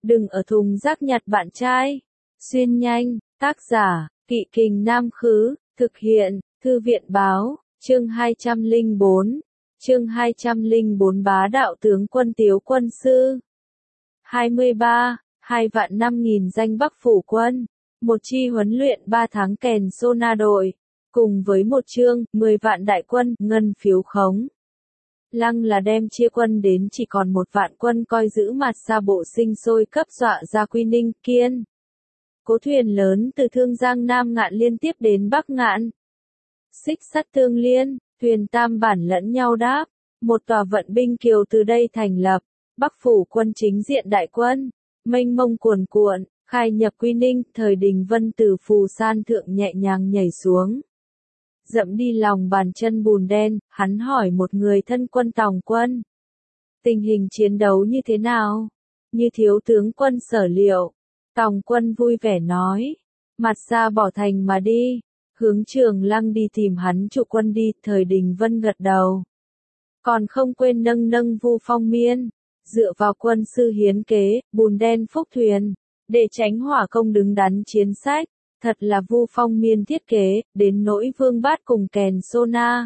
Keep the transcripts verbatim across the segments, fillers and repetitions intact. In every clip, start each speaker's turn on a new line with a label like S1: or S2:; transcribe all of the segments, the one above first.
S1: đừng ở thùng rác nhặt bạn trai. Xuyên nhanh, tác giả, Kỵ Kình Nam Khứ, thực hiện, Thư viện Báo, chương hai trăm lẻ bốn, chương hai trăm lẻ bốn Bá đạo tướng quân Tiếu quân sư. hai mươi ba, hai vạn năm nghìn danh Bắc phủ quân, một chi huấn luyện ba tháng kèn Sona đội, cùng với một chương, mười vạn đại quân, ngân phiếu khống. Lăng là đem chia quân đến chỉ còn một vạn quân coi giữ mặt xa bộ sinh sôi cấp dọa ra Quy Ninh, Kiên. Cố thuyền lớn từ Thương Giang Nam Ngạn liên tiếp đến Bắc Ngạn. Xích sắt tương liên, thuyền tam bản lẫn nhau đáp, một tòa vận binh kiều từ đây thành lập, Bắc phủ quân chính diện đại quân, mênh mông cuồn cuộn, khai nhập Quy Ninh, thời Đình Vân từ phù san thượng nhẹ nhàng nhảy xuống. Dẫm đi lòng bàn chân bùn đen, hắn hỏi một người thân quân Tòng quân. Tình hình chiến đấu như thế nào? Như thiếu tướng quân sở liệu. Tòng quân vui vẻ nói. Mặt ra bỏ thành mà đi. Hướng Trường Lăng đi tìm hắn trụ quân đi, thời Đình Vân gật đầu. Còn không quên nâng nâng Vu Phong Miên. Dựa vào quân sư hiến kế, bùn đen phúc thuyền. Để tránh hỏa công đứng đắn chiến sách. Thật là Vu Phong Miên thiết kế, đến nỗi Vương Bát cùng kèn Sona.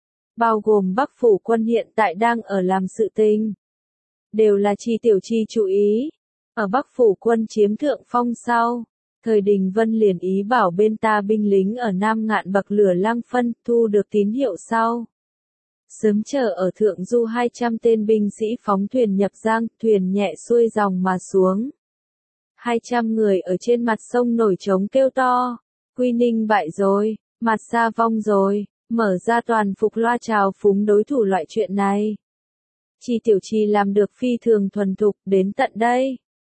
S1: Bao gồm Bắc phủ quân hiện tại đang ở làm sự tình. Đều là Chi Tiểu Chi chú ý. Ở Bắc phủ quân chiếm thượng phong sau. Thời Đình Vân liền ý bảo bên ta binh lính ở Nam Ngạn bậc lửa Lăng Phân thu được tín hiệu sau. Sớm chờ ở thượng du hai trăm tên binh sĩ phóng thuyền nhập giang, thuyền nhẹ xuôi dòng mà xuống. hai trăm người ở trên mặt sông nổi trống kêu to, Quy Ninh bại rồi, mặt xa vong rồi, mở ra toàn phục loa chào phúng đối thủ loại chuyện này. Chi Tiểu Chi làm được phi thường thuần thục đến tận đây.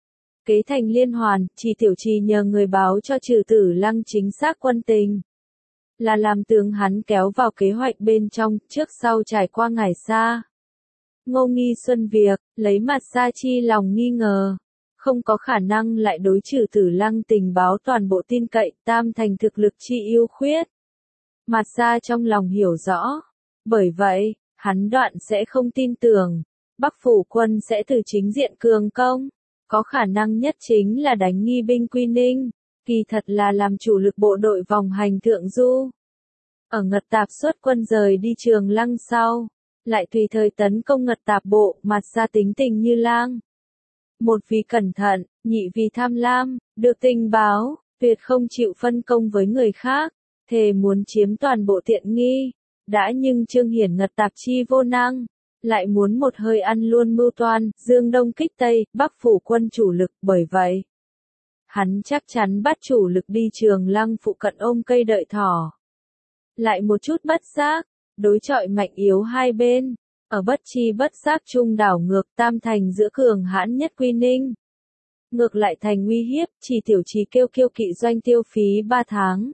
S1: Kế thành liên hoàn, Chi Tiểu Chi nhờ người báo cho Trừ Tử Lăng chính xác quân tình. Là làm tướng hắn kéo vào kế hoạch bên trong, trước sau trải qua ngày xa. Ngô Nghi Xuân việc, lấy mặt xa chi lòng nghi ngờ. Không có khả năng lại đối Trừ Tử Lăng tình báo toàn bộ tin cậy, tam thành thực lực chi ưu khuyết. Mặt xa trong lòng hiểu rõ. Bởi vậy, hắn đoạn sẽ không tin tưởng. Bắc phủ quân sẽ từ chính diện cường công. Có khả năng nhất chính là đánh nghi binh Quy Ninh. Kỳ thật là làm chủ lực bộ đội vòng hành thượng du. Ở Ngật Tạp xuất quân rời đi Trường Lăng sau. Lại tùy thời tấn công Ngật Tạp bộ, mặt xa tính tình như lang. Một vì cẩn thận, nhị vì tham lam, được tình báo, tuyệt không chịu phân công với người khác, thề muốn chiếm toàn bộ tiện nghi. Đã nhưng Trương Hiển Ngật Tạp chi vô năng, lại muốn một hơi ăn luôn mưu toan, dương đông kích tây, Bắc phủ quân chủ lực, bởi vậy. Hắn chắc chắn bắt chủ lực đi Trường Lăng phụ cận ôm cây đợi thỏ. Lại một chút bất giác, đối chọi mạnh yếu hai bên. Ở bất chi bất giác trung đảo ngược tam thành giữa cường hãn nhất Quy Ninh. Ngược lại thành nguy hiếp, Chỉ Tiểu Chi kêu kêu kỵ doanh tiêu phí ba tháng.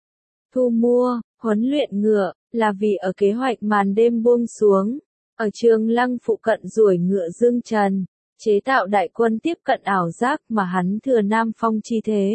S1: Thu mua, huấn luyện ngựa, là vì ở kế hoạch màn đêm buông xuống. Ở Trường Lăng phụ cận ruổi ngựa dương trần, chế tạo đại quân tiếp cận ảo giác mà hắn thừa Nam Phong chi thế.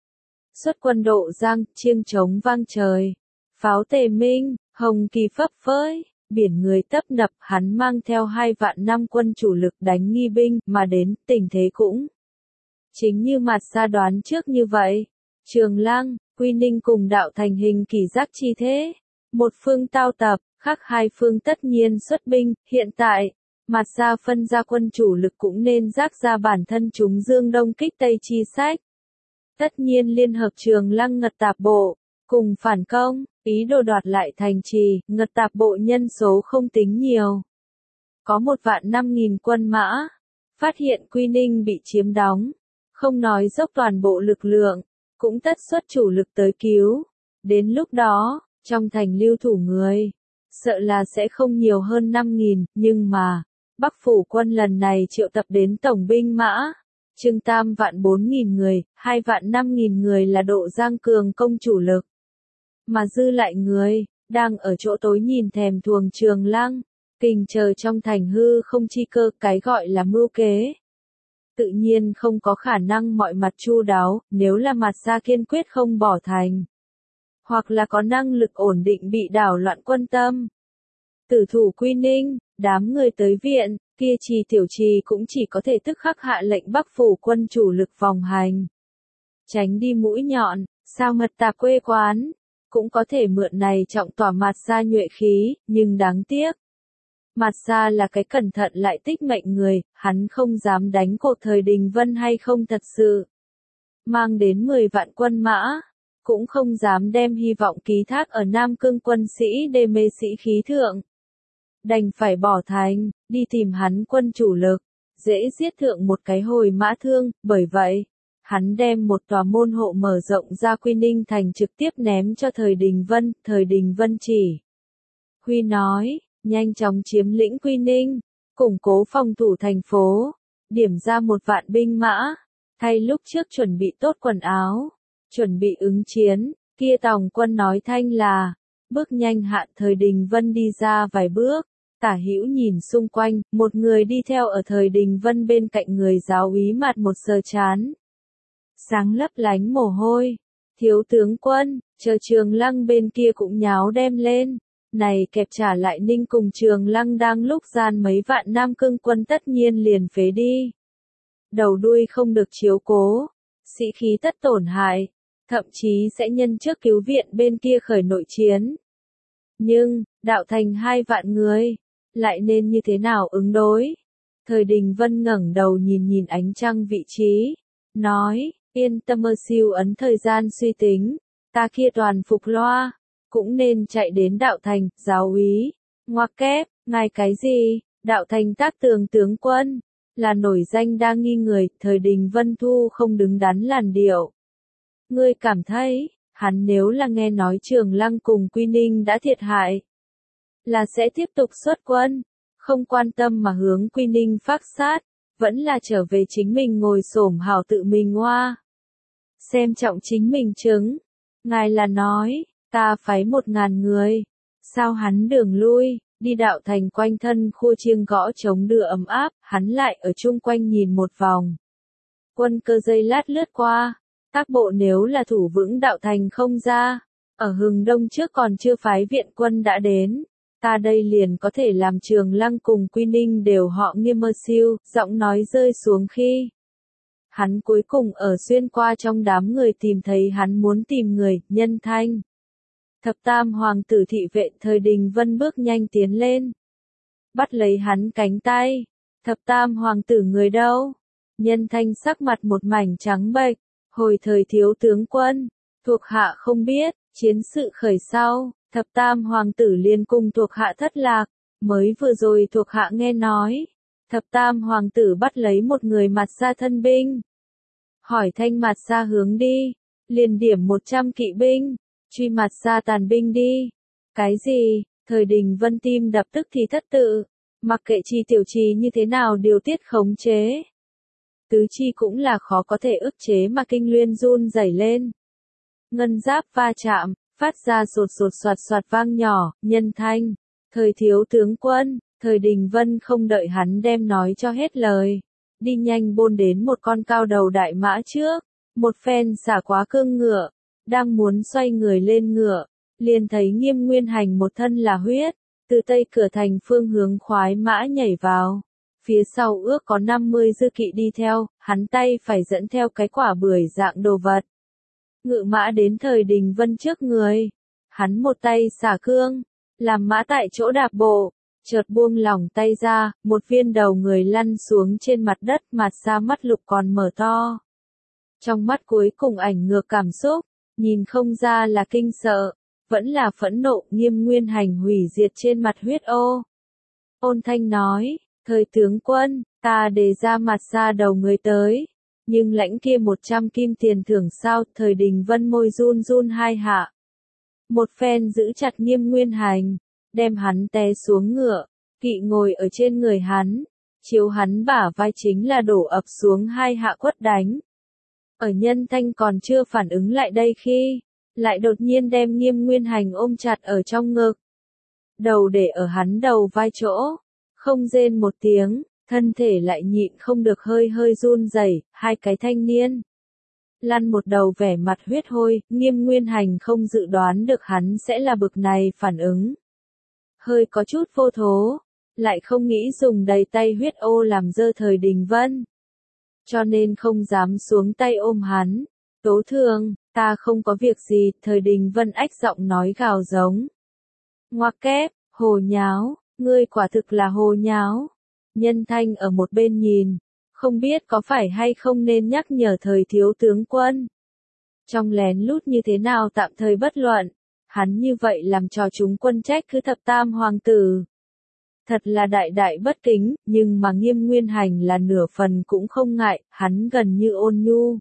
S1: Xuất quân độ giang, chiêng trống vang trời. Pháo tề minh, hồng kỳ phấp phới. Biển người tấp nập, hắn mang theo hai vạn năm quân chủ lực đánh nghi binh mà đến, tình thế cũng chính như mặt xa đoán trước như vậy. Trường Lăng, Quy Ninh cùng đạo thành hình kỳ giác chi thế. Một phương tao tập, khác hai phương tất nhiên xuất binh, hiện tại, mặt xa phân ra quân chủ lực cũng nên giác ra bản thân chúng dương đông kích tây chi sách. Tất nhiên liên hợp Trường Lăng Ngật Tạp bộ, cùng phản công. Ý đồ đoạt lại thành trì, Ngật Tạp bộ nhân số không tính nhiều. Có một vạn năm nghìn quân mã. Phát hiện Quy Ninh bị chiếm đóng. Không nói dốc toàn bộ lực lượng. Cũng tất xuất chủ lực tới cứu. Đến lúc đó, trong thành lưu thủ người. Sợ là sẽ không nhiều hơn năm nghìn, nhưng mà. Bắc phủ quân lần này triệu tập đến tổng binh mã. Chừng tam vạn bốn nghìn người, hai vạn năm nghìn người là độ giang cường công chủ lực. Mà dư lại người, đang ở chỗ tối nhìn thèm thuồng Trường Lăng, kình chờ trong thành hư không chi cơ, cái gọi là mưu kế. Tự nhiên không có khả năng mọi mặt chu đáo, nếu là mặt xa kiên quyết không bỏ thành. Hoặc là có năng lực ổn định bị đảo loạn quân tâm. Tử thủ Quy Ninh, đám người tới viện, kia Trì Tiểu Trì cũng chỉ có thể tức khắc hạ lệnh Bắc phủ quân chủ lực vòng hành. Tránh đi mũi nhọn, sao mật tạp quê quán, cũng có thể mượn này trọng tỏa Mạt Gia nhuệ khí, nhưng đáng tiếc. Mạt Gia là cái cẩn thận lại tích mệnh người, hắn không dám đánh cột thời Đình Vân hay không thật sự. Mang đến mười vạn quân mã, cũng không dám đem hy vọng ký thác ở Nam Cương quân sĩ đê mê sĩ khí thượng. Đành phải bỏ thành, đi tìm hắn quân chủ lực, dễ giết thượng một cái hồi mã thương, bởi vậy, hắn đem một tòa môn hộ mở rộng ra Quy Ninh thành trực tiếp ném cho thời Đình Vân, thời Đình Vân chỉ. Huy nói, nhanh chóng chiếm lĩnh Quy Ninh, củng cố phòng thủ thành phố, điểm ra một vạn binh mã, thay lúc trước chuẩn bị tốt quần áo, chuẩn bị ứng chiến, kia tòng quân nói thanh là, bước nhanh hạn thời Đình Vân đi ra vài bước, tả hữu nhìn xung quanh, một người đi theo ở thời Đình Vân bên cạnh người giáo úy mặt một sờ chán. Sáng lấp lánh mồ hôi, thiếu tướng quân, chờ Trường Lăng bên kia cũng nháo đem lên, này kẹp trả lại Ninh cùng Trường Lăng đang lúc gian mấy vạn Nam Cương quân tất nhiên liền phế đi. Đầu đuôi không được chiếu cố, sĩ khí tất tổn hại, thậm chí sẽ nhân trước cứu viện bên kia khởi nội chiến. Nhưng, đạo thành hai vạn người, lại nên như thế nào ứng đối? Thời Đình Vân ngẩng đầu nhìn nhìn ánh trăng vị trí, nói, yên tâm mơ siêu ấn thời gian suy tính, ta kia toàn phục loa, cũng nên chạy đến đạo thành, giáo úy, ngoặc kép, ngài cái gì, đạo thành tác tường tướng quân, là nổi danh đa nghi người, thời Đình Vân thu không đứng đắn làn điệu. Ngươi cảm thấy, hắn nếu là nghe nói Trường Lăng cùng Quy Ninh đã thiệt hại, là sẽ tiếp tục xuất quân, không quan tâm mà hướng Quy Ninh phác sát, vẫn là trở về chính mình ngồi xổm hào tự mình ngoa. Xem trọng chính mình chứng, ngài là nói, ta phái một ngàn người, sao hắn đường lui, đi đạo thành quanh thân khua chiêng gõ chống đưa ấm áp, hắn lại ở chung quanh nhìn một vòng. Quân cơ dây lát lướt qua, tác bộ nếu là thủ vững đạo thành không ra, ở Hừng Đông trước còn chưa phái viện quân đã đến, ta đây liền có thể làm Trường Lăng cùng Quy Ninh đều họ nghiêm mơ siêu, giọng nói rơi xuống khi. Hắn cuối cùng ở xuyên qua trong đám người tìm thấy hắn muốn tìm người, Nhân Thanh. Thập tam hoàng tử thị vệ thời Đình Vân bước nhanh tiến lên. Bắt lấy hắn cánh tay. Thập tam hoàng tử người đâu? Nhân Thanh sắc mặt một mảnh trắng bệch. Hồi thời thiếu tướng quân. Thuộc hạ không biết, chiến sự khởi sau, thập tam hoàng tử liên cùng thuộc hạ thất lạc. Mới vừa rồi thuộc hạ nghe nói. Thập tam hoàng tử bắt lấy một người Mạt Gia thân binh. Hỏi thanh Mạt Gia hướng đi. Liền điểm một trăm kỵ binh. Truy Mạt Gia tàn binh đi. Cái gì? Thời Đình Vân tim đập tức thì thất tự. Mặc kệ Chi Tiểu Trì như thế nào điều tiết khống chế. Tứ chi cũng là khó có thể ức chế mà kinh luyên run rẩy lên. Ngân giáp va chạm, phát ra sột sột soạt soạt vang nhỏ, Nhân Thanh. Thời thiếu tướng quân, thời Đình Vân không đợi hắn đem nói cho hết lời. Đi nhanh bôn đến một con cao đầu đại mã trước. Một phen xả quá cương ngựa. Đang muốn xoay người lên ngựa, liền thấy Nghiêm Nguyên Hành một thân là huyết, từ tây cửa thành phương hướng khoái mã nhảy vào. Phía sau ước có năm mươi dư kỵ đi theo, hắn tay phải dẫn theo cái quả bưởi dạng đồ vật. Ngự mã đến thời Đình Vân trước người, hắn một tay xả cương, làm mã tại chỗ đạp bộ, chợt buông lỏng tay ra, một viên đầu người lăn xuống trên mặt đất, Mạt Gia mắt lục còn mở to. Trong mắt cuối cùng ảnh ngược cảm xúc. Nhìn không ra là kinh sợ, vẫn là phẫn nộ. Nghiêm Nguyên Hành hủy diệt trên mặt huyết ô. Ôn thanh nói, thời tướng quân, ta đề ra Mạt Gia đầu người tới, nhưng lãnh kia một trăm kim tiền thưởng sao? Thời Đình Vân môi run run hai hạ. Một phen giữ chặt Nghiêm Nguyên Hành, đem hắn té xuống ngựa, kỵ ngồi ở trên người hắn, chiếu hắn bả vai chính là đổ ập xuống hai hạ quất đánh. Ở Nhân Thanh còn chưa phản ứng lại đây khi, lại đột nhiên đem Nghiêm Nguyên Hành ôm chặt ở trong ngực. Đầu để ở hắn đầu vai chỗ, không rên một tiếng, thân thể lại nhịn không được hơi hơi run rẩy. Hai cái thanh niên. Lăn một đầu vẻ mặt huyết hôi, Nghiêm Nguyên Hành không dự đoán được hắn sẽ là bực này phản ứng. Hơi có chút vô thố, lại không nghĩ dùng đầy tay huyết ô làm dơ Thời Đình Vân. Cho nên không dám xuống tay ôm hắn. Tố Thường, ta không có việc gì, Thời Đình Vân ách giọng nói gào giống. Ngoặc kép, hồ nháo, ngươi quả thực là hồ nháo. Nhân Thanh ở một bên nhìn, không biết có phải hay không nên nhắc nhở Thời thiếu tướng quân. Trong lén lút như thế nào tạm thời bất luận, hắn như vậy làm cho chúng quân trách cứ thập tam hoàng tử. Thật là đại đại bất kính, nhưng mà Nghiêm Nguyên Hành là nửa phần cũng không ngại, hắn gần như ôn nhu.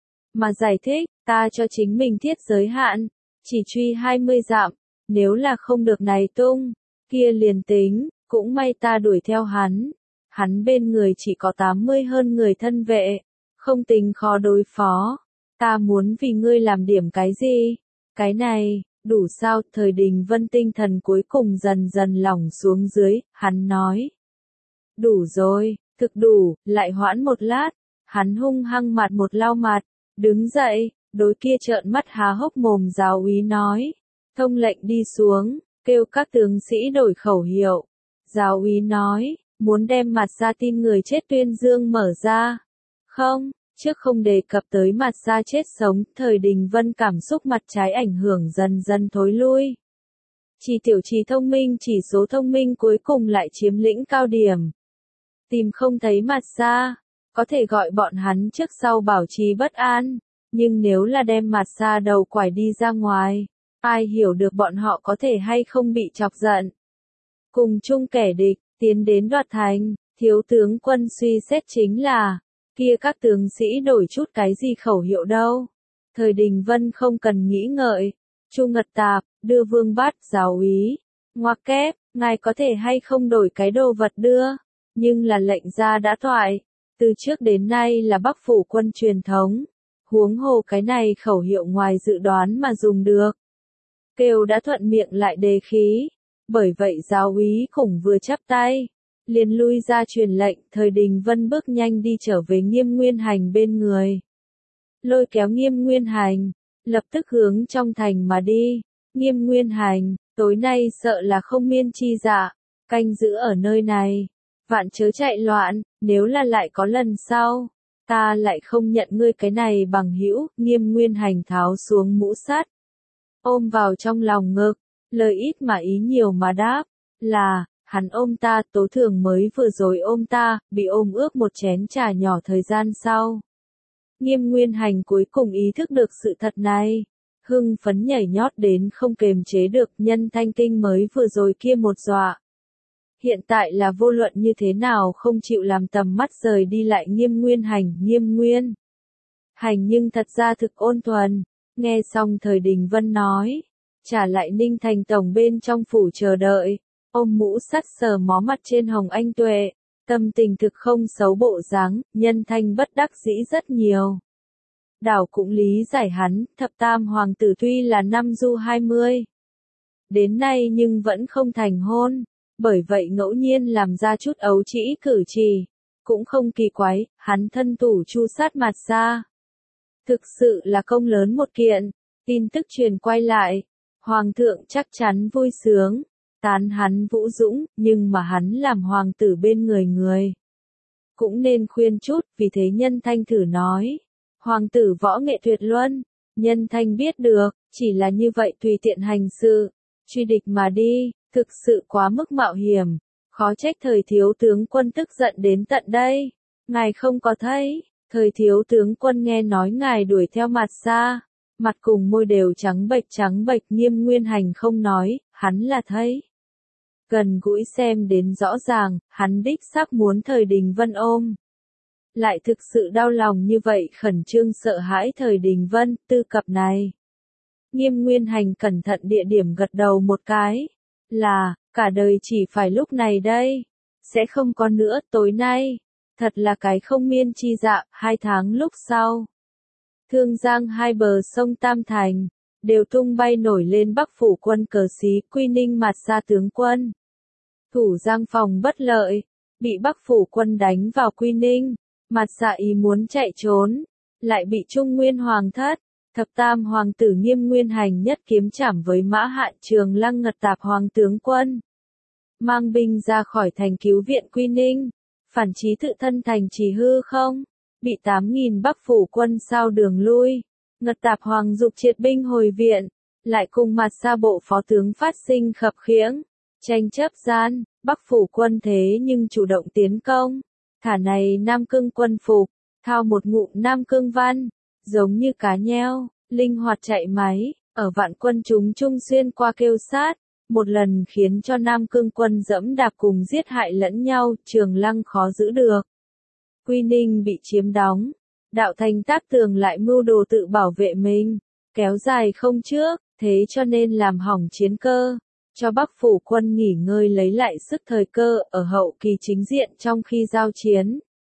S1: Mà giải thích, ta cho chính mình thiết giới hạn, chỉ truy hai mươi dặm, nếu là không được này tung, kia liền tính, cũng may ta đuổi theo hắn. Hắn bên người chỉ có tám mươi hơn người thân vệ, không tính khó đối phó. Ta muốn vì ngươi làm điểm cái gì? Cái này, đủ sao? Thời Đình Vân tinh thần cuối cùng dần dần lỏng xuống dưới, hắn nói. Đủ rồi, thực đủ, lại hoãn một lát. Hắn hung hăng mặt một lau mặt, đứng dậy, đối kia trợn mắt há hốc mồm giáo úy nói. Thông lệnh đi xuống, kêu các tướng sĩ đổi khẩu hiệu. Giáo úy nói, muốn đem mặt ra tin người chết tuyên dương mở ra. Không, trước không đề cập tới mặt ra chết sống, Thời Đình Vân cảm xúc mặt trái ảnh hưởng dần dần thối lui. Chỉ tiểu trì thông minh chỉ số thông minh cuối cùng lại chiếm lĩnh cao điểm. Tìm không thấy mặt ra, có thể gọi bọn hắn trước sau bảo trì bất an, nhưng nếu là đem mặt ra đầu quải đi ra ngoài, ai hiểu được bọn họ có thể hay không bị chọc giận. Cùng chung kẻ địch, tiến đến đoạt thành, thiếu tướng quân suy xét chính là, kia các tướng sĩ đổi chút cái gì khẩu hiệu đâu. Thời Đình Vân không cần nghĩ ngợi, Chu Ngật Tạp, đưa Vương Bát, giáo úy, ngoặc kép, ngài có thể hay không đổi cái đồ vật đưa, nhưng là lệnh ra đã thoại, từ trước đến nay là Bắc phủ quân truyền thống, huống hồ cái này khẩu hiệu ngoài dự đoán mà dùng được. Kêu đã thuận miệng lại đề khí, bởi vậy giáo úy khủng vừa chắp tay, liền lui ra truyền lệnh. Thời Đình Vân bước nhanh đi trở về Nghiêm Nguyên Hành bên người. Lôi kéo Nghiêm Nguyên Hành, lập tức hướng trong thành mà đi. Nghiêm Nguyên Hành, tối nay sợ là không miên chi dạ, canh giữ ở nơi này. Vạn chớ chạy loạn, nếu là lại có lần sau, ta lại không nhận ngươi cái này bằng hữu. Nghiêm Nguyên Hành tháo xuống mũ sắt, ôm vào trong lòng ngực, lời ít mà ý nhiều mà đáp, là, hắn ôm ta, Tố Thường mới vừa rồi ôm ta, bị ôm ước một chén trà nhỏ thời gian sau. Nghiêm Nguyên Hành cuối cùng ý thức được sự thật này, hưng phấn nhảy nhót đến không kềm chế được. Nhân Thanh Kinh mới vừa rồi kia một dọa. Hiện tại là vô luận như thế nào không chịu làm tầm mắt rời đi lại Nghiêm Nguyên Hành. Nghiêm Nguyên Hành nhưng thật ra thực ôn thuần, nghe xong Thời Đình Vân nói, trả lại Ninh Thành Tổng bên trong phủ chờ đợi, ôm mũ sắt sờ mó mặt trên Hồng Anh Tuệ, tâm tình thực không xấu bộ dáng. Nhân Thanh bất đắc dĩ rất nhiều. Đảo cũng lý giải hắn, thập tam hoàng tử tuy là năm du hai mươi, đến nay nhưng vẫn không thành hôn, bởi vậy ngẫu nhiên làm ra chút ấu trĩ cử chỉ, cũng không kỳ quái. Hắn thân thủ chu sát mặt ra, thực sự là công lớn một kiện. Tin tức truyền quay lại, hoàng thượng chắc chắn vui sướng, tán hắn vũ dũng, nhưng mà hắn làm hoàng tử bên người người, cũng nên khuyên chút. Vì thế Nhân Thanh thử nói, hoàng tử võ nghệ tuyệt luân. Nhân Thanh biết được, chỉ là như vậy tùy tiện hành sự, truy địch mà đi, thực sự quá mức mạo hiểm, khó trách Thời thiếu tướng quân tức giận đến tận đây. Ngài không có thấy, Thời thiếu tướng quân nghe nói ngài đuổi theo mặt xa, mặt cùng môi đều trắng bệch trắng bệch. Nghiêm Nguyên Hành không nói, hắn là thấy. Gần gũi xem đến rõ ràng, hắn đích xác muốn Thời Đình Vân ôm. Lại thực sự đau lòng như vậy, khẩn trương sợ hãi Thời Đình Vân. Tư cập này, Nghiêm Nguyên Hành cẩn thận địa điểm gật đầu một cái, là, cả đời chỉ phải lúc này đây, sẽ không có nữa. Tối nay, thật là cái không miên chi dạ. Hai tháng lúc sau, Thương Giang hai bờ sông Tam Thành, đều tung bay nổi lên Bắc phủ quân cờ xí. Quy Ninh mặt xa tướng quân, thủ Giang phòng bất lợi, bị Bắc phủ quân đánh vào Quy Ninh, mặt dạ ý muốn chạy trốn, lại bị Trung Nguyên Hoàng thất, thập tam hoàng tử Nghiêm Nguyên Hành nhất kiếm chảm với Mã Hạn Trường Lăng Ngật Tạp hoàng tướng quân. mang binh ra khỏi thành cứu viện Quy Ninh, phản chí tự thân thành trì hư không, bị tám nghìn Bắc phủ quân sao đường lui, Ngật Tạp Hoàng dục triệt binh hồi viện, lại cùng mặt xa bộ phó tướng phát sinh khập khiễng, tranh chấp gian, Bắc phủ quân thế nhưng chủ động tiến công, thả này Nam Cương quân phục, thao một ngụm Nam Cương văn, giống như cá nheo, linh hoạt chạy máy, ở vạn quân chúng trung xuyên qua kêu sát, một lần khiến cho Nam Cương quân dẫm đạp cùng giết hại lẫn nhau, Trường Lăng khó giữ được. Quy Ninh bị chiếm đóng, Đạo Thành tác tường lại mưu đồ tự bảo vệ mình, kéo dài không trước, thế cho nên làm hỏng chiến cơ, cho Bắc phủ quân nghỉ ngơi lấy lại sức thời cơ ở hậu kỳ chính diện trong khi giao chiến.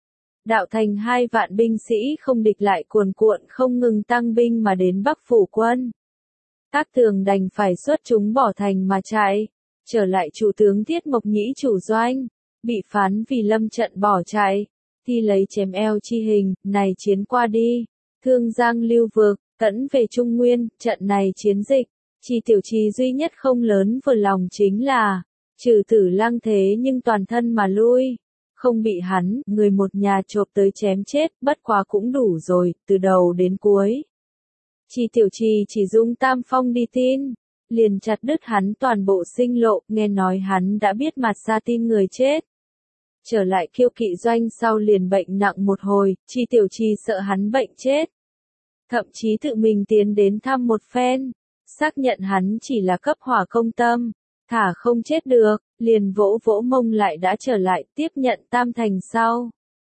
S1: Đạo Thành hai vạn binh sĩ không địch lại cuồn cuộn không ngừng tăng binh mà đến Bắc phủ quân. Tác tường đành phải xuất chúng bỏ thành mà chạy, trở lại chủ tướng Thiết Mộc Nhĩ chủ doanh, bị phán vì lâm trận bỏ chạy, thì lấy chém eo chi hình, này chiến qua đi, Thương Giang lưu vực, tẫn về Trung Nguyên, trận này chiến dịch, Chi Tiểu Trì duy nhất không lớn vừa lòng chính là, trừ Tử Lăng thế nhưng toàn thân mà lui, không bị hắn, người một nhà chộp tới chém chết, bất quá cũng đủ rồi, từ đầu đến cuối. Chi Tiểu Trì chỉ dung Tam Phong đi tin, liền chặt đứt hắn toàn bộ sinh lộ, nghe nói hắn đã biết mặt xa tin người chết. Trở lại Kiêu Kỵ doanh sau liền bệnh nặng một hồi, Chi Tiểu Trì sợ hắn bệnh chết. Thậm chí tự mình tiến đến thăm một phen, xác nhận hắn chỉ là cấp hỏa công tâm, thả không chết được, liền vỗ vỗ mông lại đã trở lại tiếp nhận Tam Thành sau.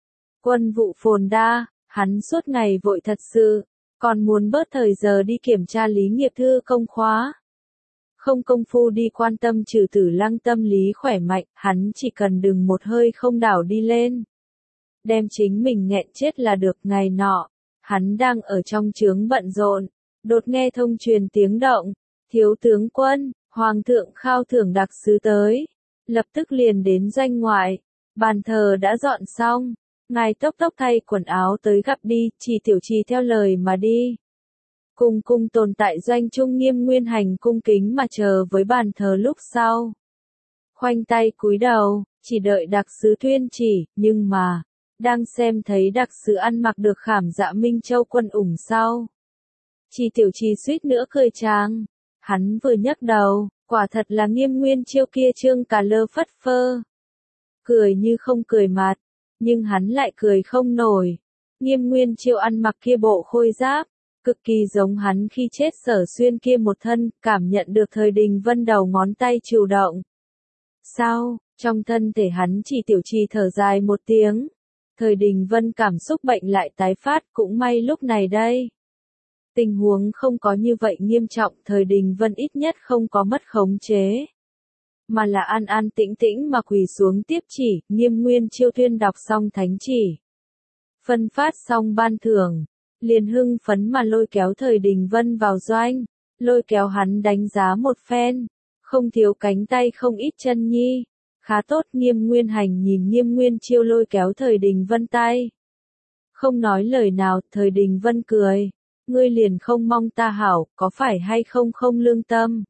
S1: Quân vụ phồn đa, hắn suốt ngày vội thật sự, còn muốn bớt thời giờ đi kiểm tra lý nghiệp thư công khóa. Không công phu đi quan tâm trừ Tử Lăng tâm lý khỏe mạnh, hắn chỉ cần đừng một hơi không đảo đi lên. Đem chính mình nghẹn chết là được. Ngày nọ, hắn đang ở trong trướng bận rộn, đột nghe thông truyền tiếng động, thiếu tướng quân, hoàng thượng khao thưởng đặc sứ tới, lập tức liền đến doanh ngoại, bàn thờ đã dọn xong, ngài tốc tốc thay quần áo tới gặp đi, Chi Tiểu Trì theo lời mà đi. Cung cung tồn tại doanh trung Nghiêm Nguyên Hành cung kính mà chờ với bàn thờ lúc sau. Khoanh tay cúi đầu, chỉ đợi đặc sứ tuyên chỉ, nhưng mà, đang xem thấy đặc sứ ăn mặc được khảm dạ Minh Châu quân ủng sau. Chi Tiểu Trì suýt nữa cười tràng, hắn vừa nhấc đầu, quả thật là Nghiêm Nguyên Chiêu kia trương cà lơ phất phơ. Cười như không cười mặt, nhưng hắn lại cười không nổi. Nghiêm Nguyên Chiêu ăn mặc kia bộ khôi giáp, cực kỳ giống hắn khi chết Sở Xuyên kia một thân, cảm nhận được Thời Đình Vân đầu ngón tay chịu động. Sao, trong thân thể hắn chỉ Tiểu Trì thở dài một tiếng. Thời Đình Vân cảm xúc bệnh lại tái phát, cũng may lúc này đây. Tình huống không có như vậy nghiêm trọng, Thời Đình Vân ít nhất không có mất khống chế. Mà là an an tĩnh tĩnh mà quỳ xuống tiếp chỉ, Nghiêm Nguyên Chiêu tuyên đọc xong thánh chỉ. Phân phát xong ban thưởng, liền hưng phấn mà lôi kéo Thời Đình Vân vào doanh, lôi kéo hắn đánh giá một phen, không thiếu cánh tay không ít chân nhi. Khá tốt. Nghiêm Nguyên Hành nhìn Nghiêm Nguyên Chiêu lôi kéo Thời Đình Vân tay. Không nói lời nào, Thời Đình Vân cười. Ngươi liền không mong ta hảo, có phải hay không không lương tâm.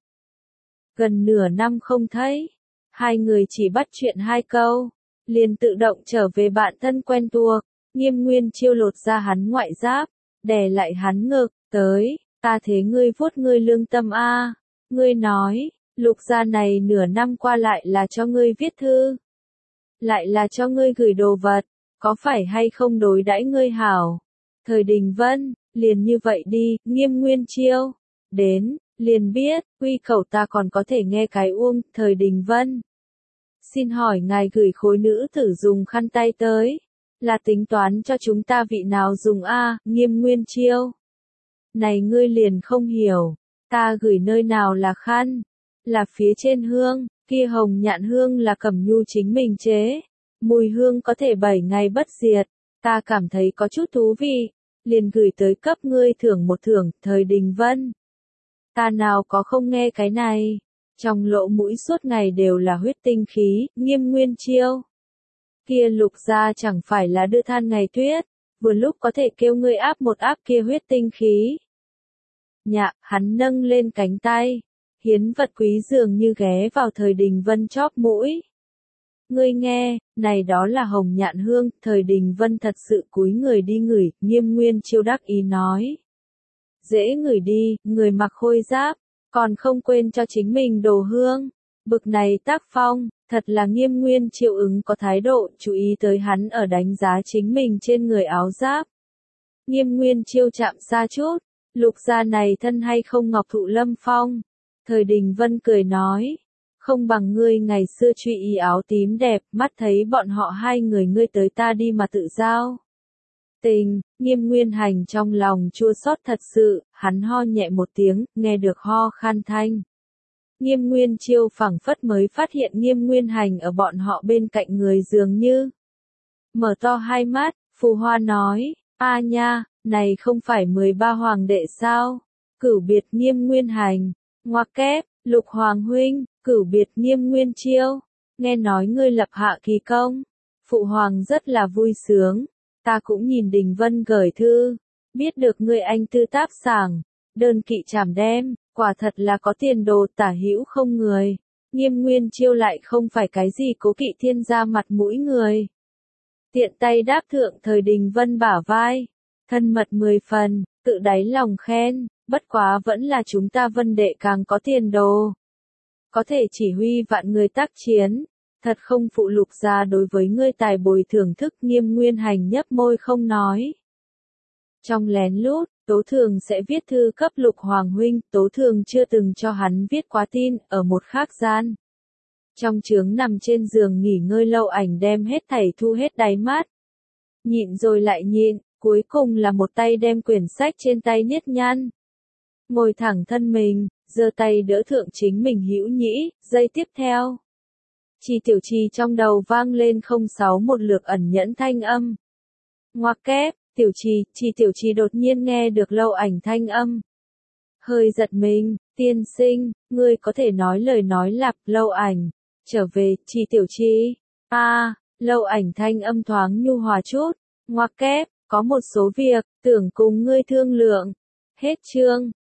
S1: Gần nửa năm không thấy, hai người chỉ bắt chuyện hai câu, liền tự động trở về bạn thân quen thuộc. Nghiêm Nguyên Chiêu lột ra hắn ngoại giáp, đè lại hắn ngực, tới, ta thế ngươi vuốt ngươi lương tâm a, ngươi nói. Lục gia này nửa năm qua lại là cho ngươi viết thư, lại là cho ngươi gửi đồ vật, có phải hay không đối đãi ngươi hảo? Thời Đình Vân, liền như vậy đi, Nghiêm Nguyên Chiêu, đến, liền biết, quy khẩu ta còn có thể nghe cái uông. Thời Đình Vân, xin hỏi ngài gửi khối nữ tử dùng khăn tay tới, là tính toán cho chúng ta vị nào dùng a? Nghiêm Nguyên Chiêu, này ngươi liền không hiểu, ta gửi nơi nào là khăn? Là phía trên hương, kia hồng nhạn hương là Cẩm Nhu chính mình chế. Mùi hương có thể bảy ngày bất diệt, ta cảm thấy có chút thú vị, liền gửi tới cấp ngươi thưởng một thưởng. Thời Đình Vân, ta nào có không nghe cái này, trong lỗ mũi suốt ngày đều là huyết tinh khí. Nghiêm Nguyên Chiêu, kia Lục gia chẳng phải là đưa than ngày tuyết, vừa lúc có thể kêu ngươi áp một áp kia huyết tinh khí. Nhạ, hắn nâng lên cánh tay, hiến vật quý dường như ghé vào Thời Đình Vân chóp mũi. Ngươi nghe, này đó là hồng nhạn hương, Thời Đình Vân thật sự cúi người đi ngửi, Nghiêm Nguyên Chiêu đắc ý nói. Dễ ngửi đi, người mặc khôi giáp, còn không quên cho chính mình đồ hương. Bực này tác phong, thật là Nghiêm Nguyên Chiêu ứng có thái độ, chú ý tới hắn ở đánh giá chính mình trên người áo giáp. Nghiêm Nguyên Chiêu chạm xa chút, Lục gia này thân hay không ngọc thụ lâm phong. Thời Đình Vân cười nói, không bằng ngươi ngày xưa truy ý áo tím đẹp, mắt thấy bọn họ hai người ngươi tới ta đi mà tự giao. Tình, Nghiêm Nguyên Hành trong lòng chua xót thật sự, hắn ho nhẹ một tiếng, nghe được ho khan thanh. Nghiêm Nguyên Chiêu phảng phất mới phát hiện Nghiêm Nguyên Hành ở bọn họ bên cạnh người dường như. Mở to hai mắt, phù hoa nói, a nha, này không phải mười ba hoàng đệ sao? Cửu biệt Nghiêm Nguyên Hành, ngoặc kép, Lục Hoàng huynh, cửu biệt Nghiêm Nguyên Chiêu, nghe nói ngươi lập hạ kỳ công. Phụ hoàng rất là vui sướng, ta cũng nhìn Đình Vân gửi thư, biết được ngươi anh tư táp sảng, đơn kỵ trảm đem, quả thật là có tiền đồ tả hữu không người. Nghiêm Nguyên Chiêu lại không phải cái gì cố kỵ thiên gia mặt mũi người. Tiện tay đáp thượng Thời Đình Vân bả vai, thân mật mười phần, tự đáy lòng khen, bất quá vẫn là chúng ta Vân đệ càng có tiền đồ. Có thể chỉ huy vạn người tác chiến, thật không phụ Lục gia đối với ngươi tài bồi thưởng thức. Nghiêm Nguyên Hành nhấp môi không nói. Trong lén lút, Tố Thường sẽ viết thư cấp Lục Hoàng huynh, Tố Thường chưa từng cho hắn viết quá tin, ở một khác gian. Trong trướng nằm trên giường nghỉ ngơi Lâu Ảnh đem hết thảy thu hết đáy mắt. Nhịn rồi lại nhịn, cuối cùng là một tay đem quyển sách trên tay niết nhăn. Ngồi thẳng thân mình, giơ tay đỡ thượng chính mình hữu nhĩ, giây tiếp theo. Chi Tiểu Chi trong đầu vang lên không sáu một lượt ẩn nhẫn thanh âm. Ngoặc kép, Tiểu Chi, Chi Tiểu Chi đột nhiên nghe được Lâu Ảnh thanh âm. Hơi giật mình, tiên sinh, ngươi có thể nói lời nói lặp. Lâu Ảnh, trở về. Chi Tiểu Chi, a à, Lâu Ảnh thanh âm thoáng nhu hòa chút. Ngoặc kép, có một số việc, tưởng cùng ngươi thương lượng. Hết chương.